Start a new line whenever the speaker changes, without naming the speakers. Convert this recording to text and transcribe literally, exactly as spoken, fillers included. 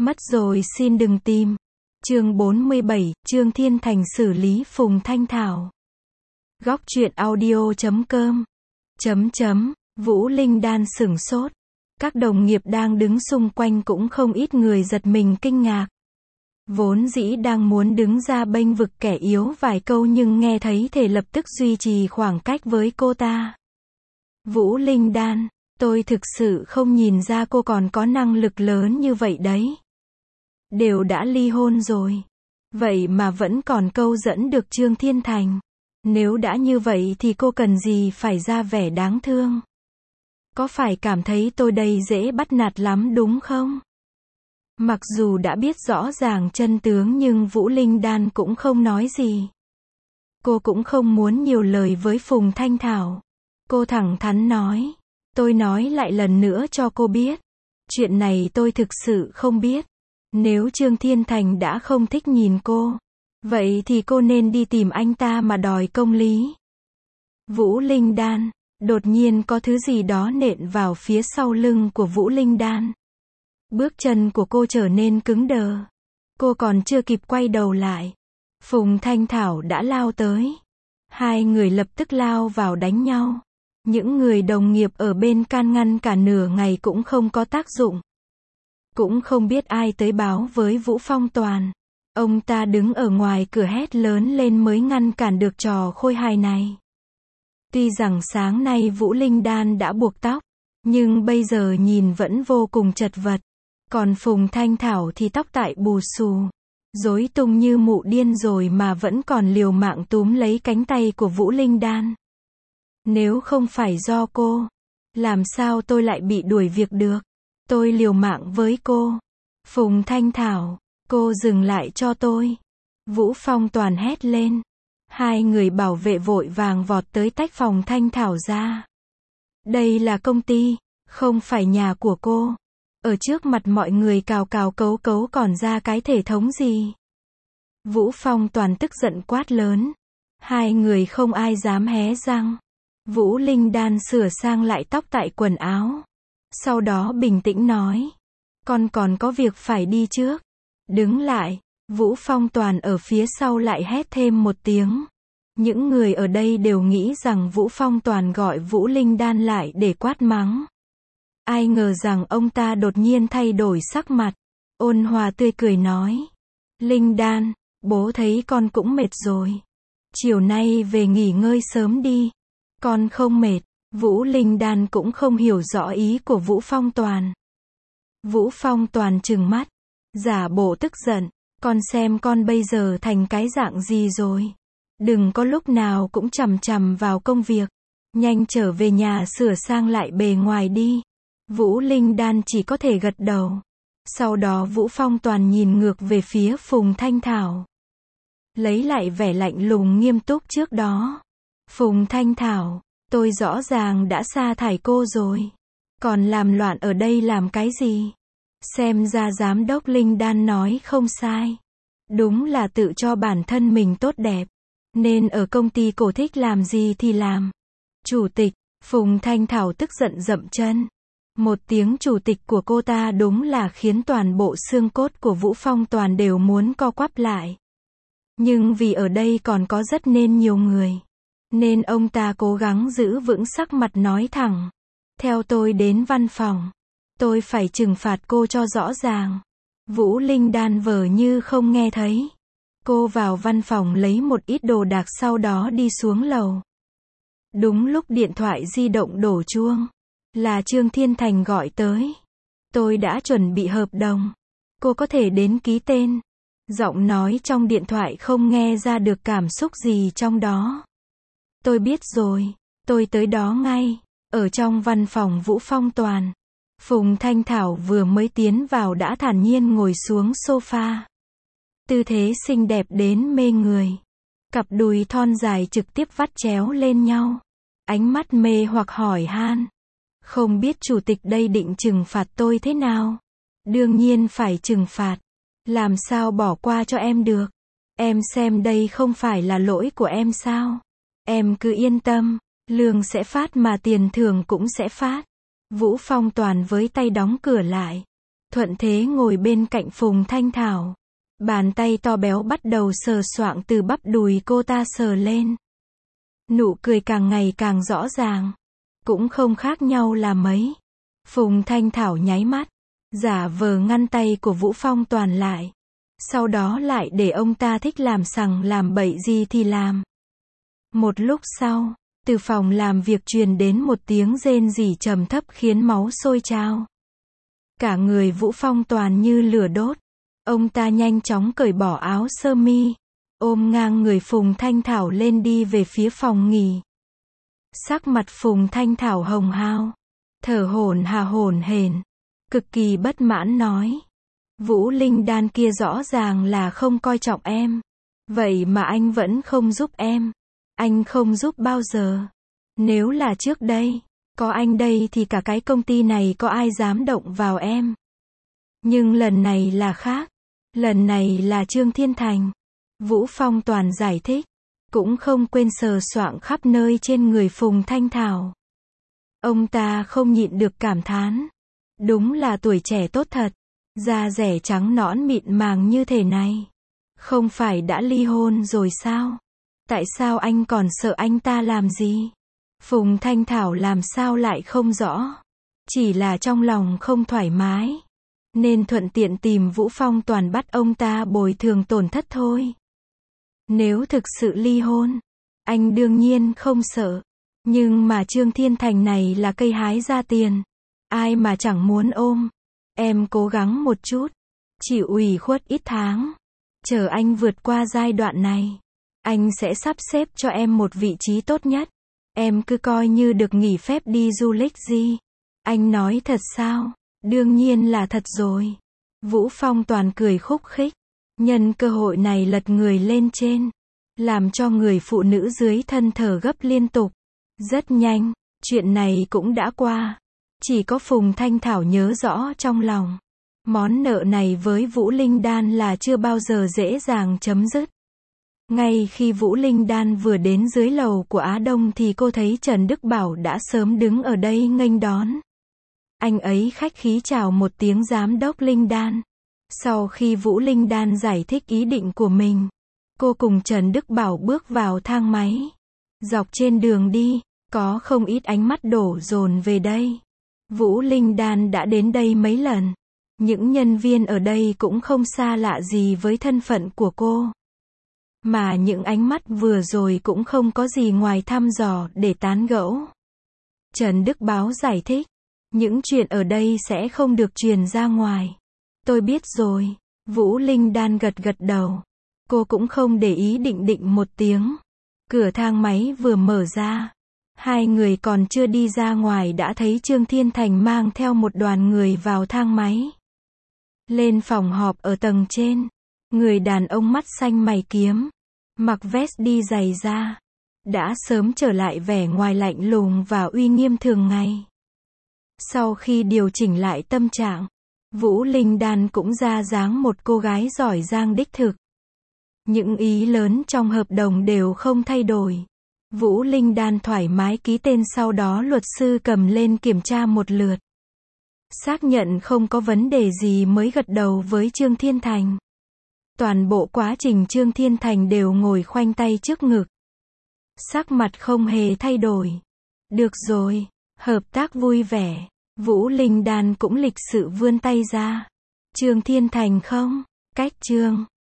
Mất rồi xin đừng tìm. Chương bốn mươi bảy, Trương Thiên Thành xử lý Phùng Thanh Thảo. Góc truyện audio chấm com. Chấm chấm, Vũ Linh Đan sửng sốt. Các đồng nghiệp đang đứng xung quanh cũng không ít người giật mình kinh ngạc. Vốn dĩ đang muốn đứng ra bênh vực kẻ yếu vài câu nhưng nghe thấy thể lập tức duy trì khoảng cách với cô ta. Vũ Linh Đan, tôi thực sự không nhìn ra cô còn có năng lực lớn như vậy đấy. Đều đã ly hôn rồi. Vậy mà vẫn còn câu dẫn được Trương Thiên Thành. Nếu đã như vậy thì cô cần gì phải ra vẻ đáng thương. Có phải cảm thấy tôi đây dễ bắt nạt lắm đúng không? Mặc dù đã biết rõ ràng chân tướng nhưng Vũ Linh Đan cũng không nói gì. Cô cũng không muốn nhiều lời với Phùng Thanh Thảo. Cô thẳng thắn nói. Tôi nói lại lần nữa cho cô biết. Chuyện này tôi thực sự không biết. Nếu Trương Thiên Thành đã không thích nhìn cô, vậy thì cô nên đi tìm anh ta mà đòi công lý. Vũ Linh Đan, đột nhiên có thứ gì đó nện vào phía sau lưng của Vũ Linh Đan. Bước chân của cô trở nên cứng đờ. Cô còn chưa kịp quay đầu lại. Phùng Thanh Thảo đã lao tới. Hai người lập tức lao vào đánh nhau. Những người đồng nghiệp ở bên can ngăn cả nửa ngày cũng không có tác dụng. Cũng không biết ai tới báo với Vũ Phong Toàn. Ông ta đứng ở ngoài cửa hét lớn lên mới ngăn cản được trò khôi hài này. Tuy rằng sáng nay Vũ Linh Đan đã buộc tóc, nhưng bây giờ nhìn vẫn vô cùng chật vật. Còn Phùng Thanh Thảo thì tóc tại bù xù, rối tung như mụ điên rồi mà vẫn còn liều mạng túm lấy cánh tay của Vũ Linh Đan. Nếu không phải do cô, làm sao tôi lại bị đuổi việc được? Tôi liều mạng với cô. Phùng Thanh Thảo, cô dừng lại cho tôi. Vũ Phong Toàn hét lên. Hai người bảo vệ vội vàng vọt tới tách Phùng Thanh Thảo ra. Đây là công ty, không phải nhà của cô. Ở trước mặt mọi người cào cào cấu cấu còn ra cái thể thống gì? Vũ Phong Toàn tức giận quát lớn. Hai người không ai dám hé răng. Vũ Linh Đan sửa sang lại tóc tại quần áo. Sau đó bình tĩnh nói. Con còn có việc phải đi trước. Đứng lại. Vũ Phong Toàn ở phía sau lại hét thêm một tiếng. Những người ở đây đều nghĩ rằng Vũ Phong Toàn gọi Vũ Linh Đan lại để quát mắng. Ai ngờ rằng ông ta đột nhiên thay đổi sắc mặt. Ôn hòa tươi cười nói. Linh Đan, bố thấy con cũng mệt rồi. Chiều nay về nghỉ ngơi sớm đi. Con không mệt. Vũ Linh Đan cũng không hiểu rõ ý của Vũ Phong Toàn. Vũ Phong Toàn trừng mắt, giả bộ tức giận, con xem con bây giờ thành cái dạng gì rồi. Đừng có lúc nào cũng chằm chằm vào công việc, nhanh trở về nhà sửa sang lại bề ngoài đi. Vũ Linh Đan chỉ có thể gật đầu. Sau đó Vũ Phong Toàn nhìn ngược về phía Phùng Thanh Thảo. Lấy lại vẻ lạnh lùng nghiêm túc trước đó. Phùng Thanh Thảo, tôi rõ ràng đã sa thải cô rồi. Còn làm loạn ở đây làm cái gì? Xem ra giám đốc Linh Đan nói không sai. Đúng là tự cho bản thân mình tốt đẹp. Nên ở công ty cổ thích làm gì thì làm. Chủ tịch, Phùng Thanh Thảo tức giận dậm chân. Một tiếng chủ tịch của cô ta đúng là khiến toàn bộ xương cốt của Vũ Phong Toàn đều muốn co quắp lại. Nhưng vì ở đây còn có rất nên nhiều người. Nên ông ta cố gắng giữ vững sắc mặt nói thẳng. Theo tôi đến văn phòng. Tôi phải trừng phạt cô cho rõ ràng. Vũ Linh Đan vờ như không nghe thấy. Cô vào văn phòng lấy một ít đồ đạc sau đó đi xuống lầu. Đúng lúc điện thoại di động đổ chuông. Là Trương Thiên Thành gọi tới. Tôi đã chuẩn bị hợp đồng. Cô có thể đến ký tên. Giọng nói trong điện thoại không nghe ra được cảm xúc gì trong đó. Tôi biết rồi, tôi tới đó ngay. Ở trong văn phòng Vũ Phong Toàn, Phùng Thanh Thảo vừa mới tiến vào đã thản nhiên ngồi xuống sofa. Tư thế xinh đẹp đến mê người. Cặp đùi thon dài trực tiếp vắt chéo lên nhau. Ánh mắt mê hoặc hỏi han. Không biết chủ tịch đây định trừng phạt tôi thế nào? Đương nhiên phải trừng phạt. Làm sao bỏ qua cho em được? Em xem đây không phải là lỗi của em sao? Em cứ yên tâm, lương sẽ phát mà tiền thưởng cũng sẽ phát. Vũ Phong Toàn với tay đóng cửa lại. thuận thế ngồi bên cạnh Phùng Thanh Thảo. Bàn tay to béo bắt đầu sờ soạng từ bắp đùi cô ta sờ lên. Nụ cười càng ngày càng rõ ràng. Cũng không khác nhau là mấy. Phùng Thanh Thảo nháy mắt, giả vờ ngăn tay của Vũ Phong Toàn lại. Sau đó lại để ông ta thích làm sằng làm bậy gì thì làm. Một lúc sau, từ phòng làm việc truyền đến một tiếng rên rỉ trầm thấp khiến máu sôi trào. Cả người Vũ Phong Toàn như lửa đốt. Ông ta nhanh chóng cởi bỏ áo sơ mi, ôm ngang người Phùng Thanh Thảo lên đi về phía phòng nghỉ. Sắc mặt Phùng Thanh Thảo hồng hao, thở hổn hà hổn hển, cực kỳ bất mãn nói. Vũ Linh Đan kia rõ ràng là không coi trọng em. Vậy mà anh vẫn không giúp em. Anh không giúp bao giờ. Nếu là trước đây, có anh đây thì cả cái công ty này có ai dám động vào em. Nhưng lần này là khác. Lần này là Trương Thiên Thành. Vũ Phong Toàn giải thích, cũng không quên sờ soạng khắp nơi trên người Phùng Thanh Thảo. Ông ta không nhịn được cảm thán. Đúng là tuổi trẻ tốt thật. Da rẻ trắng nõn mịn màng như thế này. Không phải đã ly hôn rồi sao? Tại sao anh còn sợ anh ta làm gì? Phùng Thanh Thảo làm sao lại không rõ. Chỉ là trong lòng không thoải mái. Nên thuận tiện tìm Vũ Phong Toàn bắt ông ta bồi thường tổn thất thôi. Nếu thực sự ly hôn, anh đương nhiên không sợ. Nhưng mà Trương Thiên Thành này là cây hái ra tiền. Ai mà chẳng muốn ôm. Em cố gắng một chút. Chịu ủy khuất ít tháng. Chờ anh vượt qua giai đoạn này. Anh sẽ sắp xếp cho em một vị trí tốt nhất. Em cứ coi như được nghỉ phép đi du lịch gì. Anh nói thật sao? Đương nhiên là thật rồi. Vũ Phong Toàn cười khúc khích. Nhân cơ hội này lật người lên trên. Làm cho người phụ nữ dưới thân thở gấp liên tục. Rất nhanh, chuyện này cũng đã qua. Chỉ có Phùng Thanh Thảo nhớ rõ trong lòng. Món nợ này với Vũ Linh Đan là chưa bao giờ dễ dàng chấm dứt. Ngay khi Vũ Linh Đan vừa đến dưới lầu của Á Đông thì cô thấy Trần Đức Bảo đã sớm đứng ở đây nghênh đón. Anh ấy khách khí chào một tiếng giám đốc Linh Đan. Sau khi Vũ Linh Đan giải thích ý định của mình, cô cùng Trần Đức Bảo bước vào thang máy. Dọc trên đường đi, có không ít ánh mắt đổ dồn về đây. Vũ Linh Đan đã đến đây mấy lần. Những nhân viên ở đây cũng không xa lạ gì với thân phận của cô. Mà những ánh mắt vừa rồi cũng không có gì ngoài thăm dò để tán gẫu. Trần Đức Báo giải thích, những chuyện ở đây sẽ không được truyền ra ngoài. Tôi biết rồi. Vũ Linh Đan gật gật đầu. Cô cũng không để ý, định định một tiếng. Cửa thang máy vừa mở ra. Hai người còn chưa đi ra ngoài đã thấy Trương Thiên Thành mang theo một đoàn người vào thang máy. Lên phòng họp ở tầng trên. Người đàn ông mắt xanh mày kiếm, mặc vest đi giày da, đã sớm trở lại vẻ ngoài lạnh lùng và uy nghiêm thường ngày. Sau khi điều chỉnh lại tâm trạng, Vũ Linh Đan cũng ra dáng một cô gái giỏi giang đích thực. Những ý lớn trong hợp đồng đều không thay đổi. Vũ Linh Đan thoải mái ký tên, sau đó luật sư cầm lên kiểm tra một lượt. Xác nhận không có vấn đề gì mới gật đầu với Trương Thiên Thành. Toàn bộ quá trình Trương Thiên Thành đều ngồi khoanh tay trước ngực. Sắc mặt không hề thay đổi. Được rồi, hợp tác vui vẻ. Vũ Linh Đan cũng lịch sự vươn tay ra. Trương Thiên Thành không? Cách Trương